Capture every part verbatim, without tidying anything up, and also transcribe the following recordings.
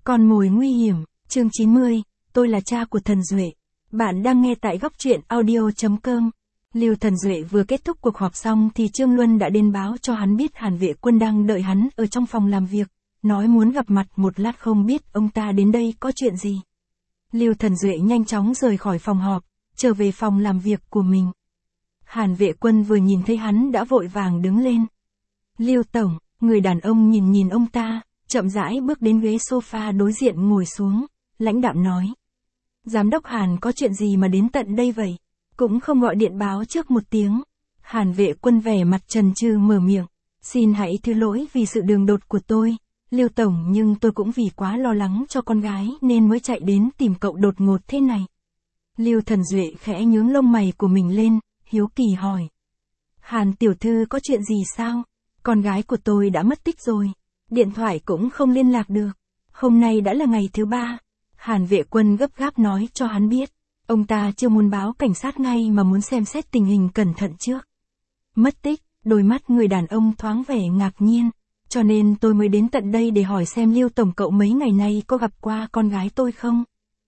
Con mồi nguy hiểm, chương chín mươi, tôi là cha của Thần Duệ. Bạn đang nghe tại góc truyện audio chấm com. Lưu Thần Duệ vừa kết thúc cuộc họp xong thì Trương Luân đã đến báo cho hắn biết Hàn Vệ Quân đang đợi hắn ở trong phòng làm việc, nói muốn gặp mặt một lát, không biết ông ta đến đây có chuyện gì. Lưu Thần Duệ nhanh chóng rời khỏi phòng họp, trở về phòng làm việc của mình. Hàn Vệ Quân vừa nhìn thấy hắn đã vội vàng đứng lên. Lưu Tổng, người đàn ông nhìn nhìn ông ta, chậm rãi bước đến ghế sofa đối diện ngồi xuống, lãnh đạm nói. Giám đốc Hàn có chuyện gì mà đến tận đây vậy? Cũng không gọi điện báo trước một tiếng. Hàn Vệ Quân vẻ mặt chần chừ mở miệng. Xin hãy thứ lỗi vì sự đường đột của tôi, Lưu Tổng, nhưng tôi cũng vì quá lo lắng cho con gái nên mới chạy đến tìm cậu đột ngột thế này. Lưu Thần Duệ khẽ nhướng lông mày của mình lên, hiếu kỳ hỏi. Hàn tiểu thư có chuyện gì sao? Con gái của tôi đã mất tích rồi. Điện thoại cũng không liên lạc được. Hôm nay đã là ngày thứ ba. Hàn Vệ Quân gấp gáp nói cho hắn biết. Ông ta chưa muốn báo cảnh sát ngay mà muốn xem xét tình hình cẩn thận trước. Mất tích, đôi mắt người đàn ông thoáng vẻ ngạc nhiên. Cho nên tôi mới đến tận đây để hỏi xem Lưu Tổng cậu mấy ngày nay có gặp qua con gái tôi không?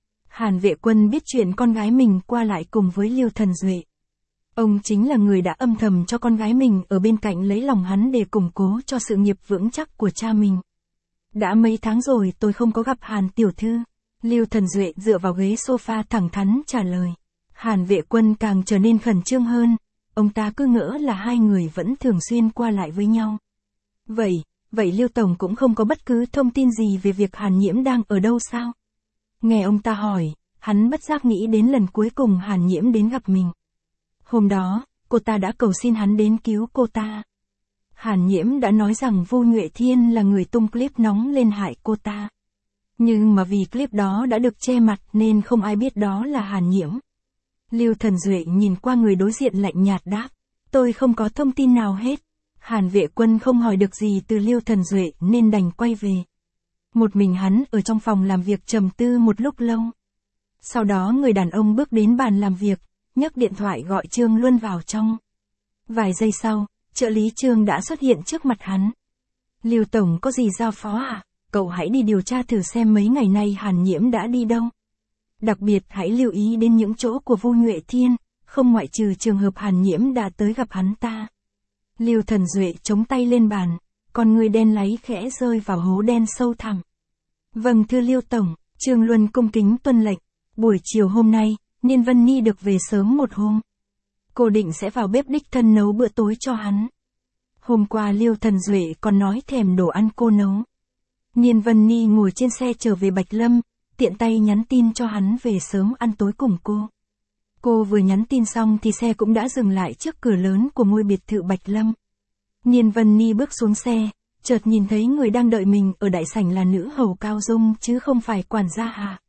Hàn Vệ Quân biết chuyện con gái mình qua lại cùng với Lưu Thần Duệ. Ông chính là người đã âm thầm cho con gái mình ở bên cạnh lấy lòng hắn để củng cố cho sự nghiệp vững chắc của cha mình. Đã mấy tháng rồi tôi không có gặp Hàn tiểu thư. Lưu Thần Duệ dựa vào ghế sofa thẳng thắn trả lời. Hàn Vệ Quân càng trở nên khẩn trương hơn. Ông ta cứ ngỡ là hai người vẫn thường xuyên qua lại với nhau. Vậy, vậy Lưu Tổng cũng không có bất cứ thông tin gì về việc Hàn Nhiễm đang ở đâu sao? Nghe ông ta hỏi, hắn bất giác nghĩ đến lần cuối cùng Hàn Nhiễm đến gặp mình. Hôm đó, cô ta đã cầu xin hắn đến cứu cô ta. Hàn Nhiễm đã nói rằng Vu Nhuệ Thiên là người tung clip nóng lên hại cô ta. Nhưng mà vì clip đó đã được che mặt nên không ai biết đó là Hàn Nhiễm. Lưu Thần Duệ nhìn qua người đối diện lạnh nhạt đáp. Tôi không có thông tin nào hết. Hàn Vệ Quân không hỏi được gì từ Lưu Thần Duệ nên đành quay về. Một mình hắn ở trong phòng làm việc trầm tư một lúc lâu. Sau đó người đàn ông bước đến bàn làm việc, nhấc điện thoại gọi Trương Luân vào trong. Vài giây sau, trợ lý Trương đã xuất hiện trước mặt hắn. Lưu Tổng có gì giao phó à? Cậu hãy đi điều tra thử xem mấy ngày nay Hàn Nhiễm đã đi đâu. Đặc biệt hãy lưu ý đến những chỗ của Vu Nhuệ Thiên, không ngoại trừ trường hợp Hàn Nhiễm đã tới gặp hắn ta. Lưu Thần Duệ chống tay lên bàn, con người đen láy khẽ rơi vào hố đen sâu thẳm. Vâng thưa Lưu Tổng, Trương Luân cung kính tuân lệnh. Buổi chiều hôm nay, Niên Vân Ni được về sớm một hôm. Cô định sẽ vào bếp đích thân nấu bữa tối cho hắn. Hôm qua Lưu Thần Duệ còn nói thèm đồ ăn cô nấu. Niên Vân Ni ngồi trên xe trở về Bạch Lâm, tiện tay nhắn tin cho hắn về sớm ăn tối cùng cô. Cô vừa nhắn tin xong thì xe cũng đã dừng lại trước cửa lớn của ngôi biệt thự Bạch Lâm. Niên Vân Ni bước xuống xe, chợt nhìn thấy người đang đợi mình ở đại sảnh là nữ hầu Cao Dung chứ không phải quản gia Hạ.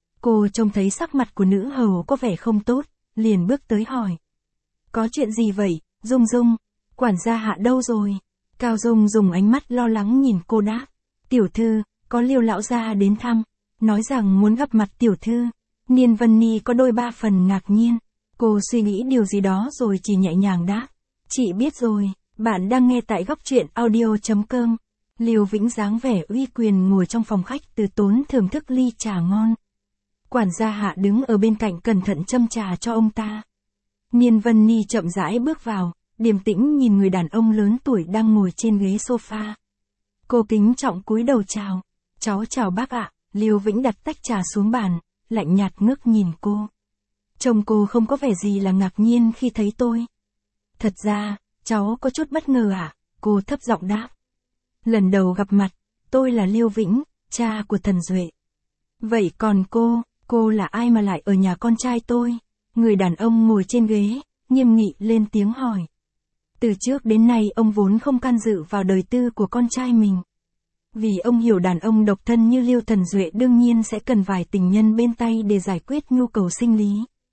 Cô trông thấy sắc mặt của nữ hầu có vẻ không tốt, liền bước tới hỏi. Có chuyện gì vậy, Dung Dung? Quản gia Hạ đâu rồi? Cao Dung dùng ánh mắt lo lắng nhìn cô đáp. Tiểu thư, có Liêu lão gia đến thăm, nói rằng muốn gặp mặt tiểu thư. Niên Vân Ni có đôi ba phần ngạc nhiên. Cô suy nghĩ điều gì đó rồi chỉ nhẹ nhàng đáp. Chị biết rồi, bạn đang nghe tại góc truyện audio chấm com. Liêu Vĩnh dáng vẻ uy quyền ngồi trong phòng khách từ tốn thưởng thức ly trà ngon. Quản gia Hạ đứng ở bên cạnh cẩn thận châm trà cho ông ta. Niên Vân Ni chậm rãi bước vào, điềm tĩnh nhìn người đàn ông lớn tuổi đang ngồi trên ghế sofa. Cô kính trọng cúi đầu chào. Cháu chào bác ạ. Liêu Vĩnh đặt tách trà xuống bàn, lạnh nhạt ngước nhìn cô. Trông cô không có vẻ gì là ngạc nhiên khi thấy tôi. Thật ra, cháu có chút bất ngờ ạ, à? Cô thấp giọng đáp. Lần đầu gặp mặt, tôi là Liêu Vĩnh, cha của Thần Duệ. Vậy còn cô, cô là ai mà lại ở nhà con trai tôi? Người đàn ông ngồi trên ghế, nghiêm nghị lên tiếng hỏi. Từ trước đến nay ông vốn không can dự vào đời tư của con trai mình. Vì ông hiểu đàn ông độc thân như Lưu Thần Duệ đương nhiên sẽ cần vài tình nhân bên tay để giải quyết nhu cầu sinh lý.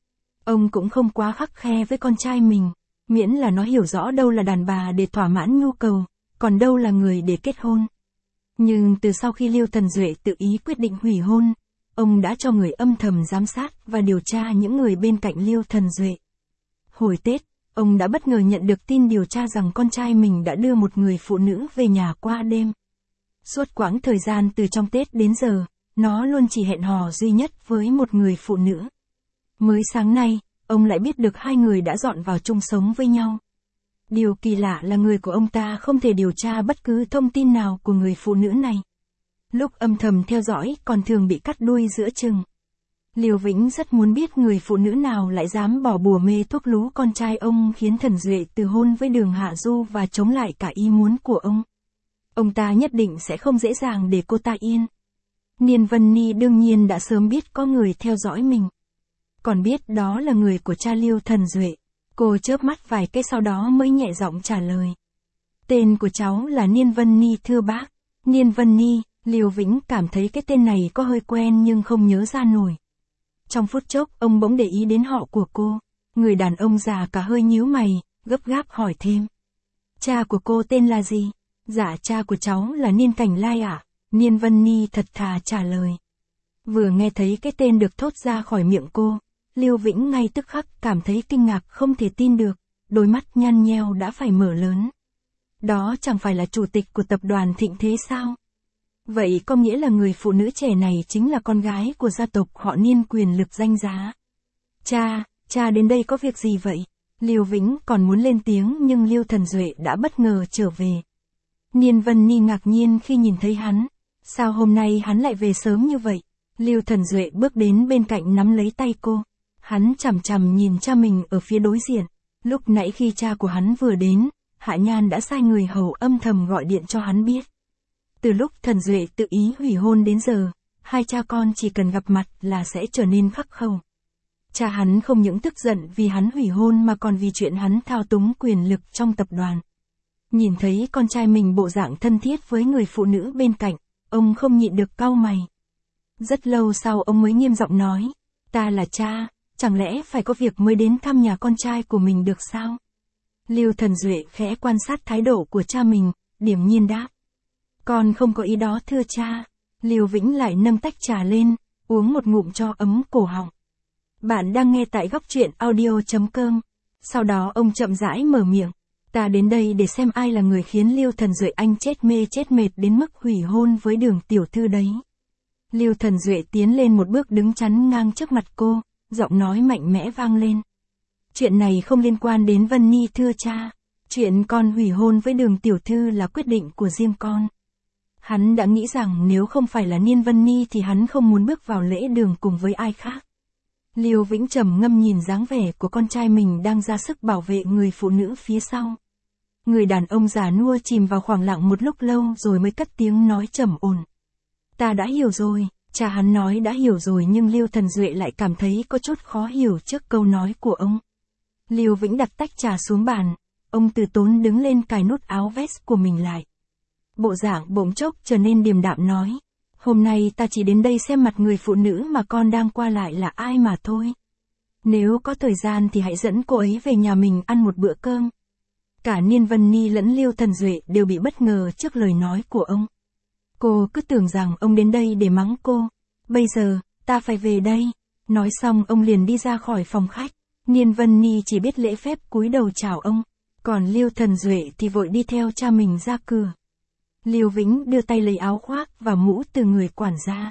Ông cũng không quá khắt khe với con trai mình, miễn là nó hiểu rõ đâu là đàn bà để thỏa mãn nhu cầu, còn đâu là người để kết hôn. Nhưng từ sau khi Lưu Thần Duệ tự ý quyết định hủy hôn, ông đã cho người âm thầm giám sát và điều tra những người bên cạnh Lưu Thần Duệ. Hồi Tết, ông đã bất ngờ nhận được tin điều tra rằng con trai mình đã đưa một người phụ nữ về nhà qua đêm. Suốt quãng thời gian từ trong Tết đến giờ, nó luôn chỉ hẹn hò duy nhất với một người phụ nữ. Mới sáng nay, ông lại biết được hai người đã dọn vào chung sống với nhau. Điều kỳ lạ là người của ông ta không thể điều tra bất cứ thông tin nào của người phụ nữ này. Lúc âm thầm theo dõi còn thường bị cắt đuôi giữa chừng. Liêu Vĩnh rất muốn biết người phụ nữ nào lại dám bỏ bùa mê thuốc lú con trai ông khiến Thần Duệ từ hôn với Đường Hạ Du và chống lại cả ý muốn của ông. Ông ta nhất định sẽ không dễ dàng để cô ta yên. Niên Vân Ni đương nhiên đã sớm biết có người theo dõi mình. Còn biết đó là người của cha Liêu Thần Duệ. Cô chớp mắt vài cái sau đó mới nhẹ giọng trả lời. Tên của cháu là Niên Vân Ni thưa bác. Niên Vân Ni, Liêu Vĩnh cảm thấy cái tên này có hơi quen nhưng không nhớ ra nổi. Trong phút chốc ông bỗng để ý đến họ của cô. Người đàn ông già cả hơi nhíu mày, gấp gáp hỏi thêm. Cha của cô tên là gì? Dạ cha của cháu là Niên Cảnh Lai ạ. À? Niên Vân Ni thật thà trả lời. Vừa nghe thấy cái tên được thốt ra khỏi miệng cô, Liêu Vĩnh ngay tức khắc cảm thấy kinh ngạc không thể tin được, đôi mắt nhăn nheo đã phải mở lớn. Đó chẳng phải là chủ tịch của tập đoàn Thịnh Thế sao? Vậy có nghĩa là người phụ nữ trẻ này chính là con gái của gia tộc họ Niên quyền lực danh giá. Cha, cha đến đây có việc gì vậy? Liêu Vĩnh còn muốn lên tiếng nhưng Liêu Thần Duệ đã bất ngờ trở về. Niên Vân Ni ngạc nhiên khi nhìn thấy hắn. Sao hôm nay hắn lại về sớm như vậy? Liêu Thần Duệ bước đến bên cạnh nắm lấy tay cô. Hắn chằm chằm nhìn cha mình ở phía đối diện. Lúc nãy khi cha của hắn vừa đến, Hạ Nhan đã sai người hầu âm thầm gọi điện cho hắn biết. Từ lúc Thần Duệ tự ý hủy hôn đến giờ, hai cha con chỉ cần gặp mặt là sẽ trở nên khắc khẩu. Cha hắn không những tức giận vì hắn hủy hôn mà còn vì chuyện hắn thao túng quyền lực trong tập đoàn. Nhìn thấy con trai mình bộ dạng thân thiết với người phụ nữ bên cạnh, ông không nhịn được cau mày. Rất lâu sau ông mới nghiêm giọng nói, ta là cha, chẳng lẽ phải có việc mới đến thăm nhà con trai của mình được sao? Liêu Thần Duệ khẽ quan sát thái độ của cha mình, điềm nhiên đáp. Con không có ý đó thưa cha. Liêu Vĩnh lại nâng tách trà lên, uống một ngụm cho ấm cổ họng. Bạn đang nghe tại góc truyện audio chấm com. Sau đó ông chậm rãi mở miệng. Ta đến đây để xem ai là người khiến Liêu Thần Duệ anh chết mê chết mệt đến mức hủy hôn với Đường tiểu thư đấy. Liêu Thần Duệ tiến lên một bước đứng chắn ngang trước mặt cô, giọng nói mạnh mẽ vang lên. Chuyện này không liên quan đến Vân Ni thưa cha. Chuyện con hủy hôn với Đường tiểu thư là quyết định của riêng con. Hắn đã nghĩ rằng nếu không phải là Niên Vân Ni thì hắn không muốn bước vào lễ đường cùng với ai khác. Liêu Vĩnh trầm ngâm nhìn dáng vẻ của con trai mình đang ra sức bảo vệ người phụ nữ phía sau. Người đàn ông già nua chìm vào khoảng lặng một lúc lâu rồi mới cất tiếng nói trầm ổn. Ta đã hiểu rồi, cha hắn nói đã hiểu rồi nhưng Liêu Thần Duệ lại cảm thấy có chút khó hiểu trước câu nói của ông. Liêu Vĩnh đặt tách trà xuống bàn, ông từ tốn đứng lên cài nút áo vest của mình lại. Bộ dạng bỗng chốc trở nên điềm đạm nói. Hôm nay ta chỉ đến đây xem mặt người phụ nữ mà con đang qua lại là ai mà thôi. Nếu có thời gian thì hãy dẫn cô ấy về nhà mình ăn một bữa cơm. Cả Niên Vân Ni lẫn Liêu Thần Duệ đều bị bất ngờ trước lời nói của ông. Cô cứ tưởng rằng ông đến đây để mắng cô. Bây giờ, ta phải về đây. Nói xong ông liền đi ra khỏi phòng khách. Niên Vân Ni chỉ biết lễ phép cúi đầu chào ông. Còn Liêu Thần Duệ thì vội đi theo cha mình ra cửa. Liêu Vĩnh đưa tay lấy áo khoác và mũ từ người quản gia.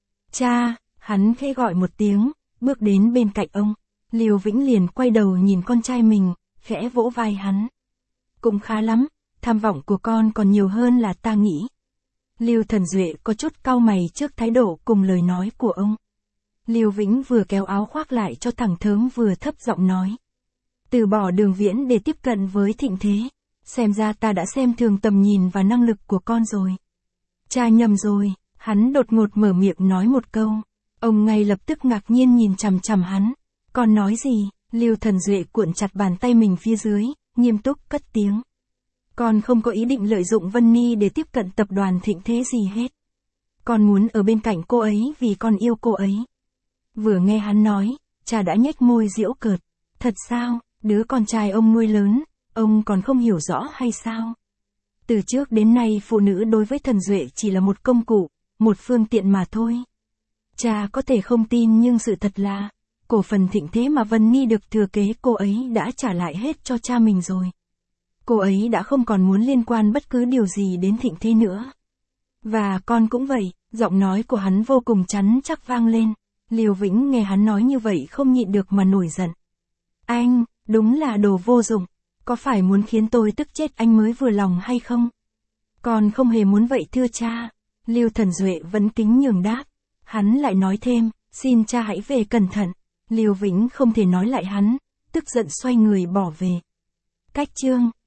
Cha, hắn khẽ gọi một tiếng, bước đến bên cạnh ông. Liêu Vĩnh liền quay đầu nhìn con trai mình, khẽ vỗ vai hắn. Cũng khá lắm, tham vọng của con còn nhiều hơn là ta nghĩ. Liêu Thần Duệ có chút cau mày trước thái độ cùng lời nói của ông. Liêu Vĩnh vừa kéo áo khoác lại cho thẳng thớm vừa thấp giọng nói. Từ bỏ Đường Viễn để tiếp cận với Thịnh Thế. Xem ra ta đã xem thường tầm nhìn và năng lực của con rồi. Cha nhầm rồi, hắn đột ngột mở miệng nói một câu. Ông ngay lập tức ngạc nhiên nhìn chằm chằm hắn. Con nói gì? Liêu Thần Duệ cuộn chặt bàn tay mình phía dưới, nghiêm túc cất tiếng. Con không có ý định lợi dụng Vân Ni để tiếp cận tập đoàn Thịnh Thế gì hết. Con muốn ở bên cạnh cô ấy vì con yêu cô ấy. Vừa nghe hắn nói, cha đã nhếch môi giễu cợt. Thật sao, đứa con trai ông nuôi lớn, ông còn không hiểu rõ hay sao? Từ trước đến nay phụ nữ đối với Thần Duệ chỉ là một công cụ, một phương tiện mà thôi. Cha có thể không tin nhưng sự thật là, cổ phần Thịnh Thế mà Vân Ni được thừa kế cô ấy đã trả lại hết cho cha mình rồi. Cô ấy đã không còn muốn liên quan bất cứ điều gì đến Thịnh Thế nữa. Và con cũng vậy, Giọng nói của hắn vô cùng chắn chắc vang lên. Liều Vĩnh nghe hắn nói như vậy không nhịn được mà nổi giận. Anh, đúng là đồ vô dụng. Có phải muốn khiến tôi tức chết anh mới vừa lòng hay không? Còn không hề muốn vậy thưa cha. Lưu Thần Duệ vẫn kính nhường đáp. Hắn lại nói thêm, xin cha hãy về cẩn thận. Liều Vĩnh không thể nói lại hắn, tức giận xoay người bỏ về. Cách chương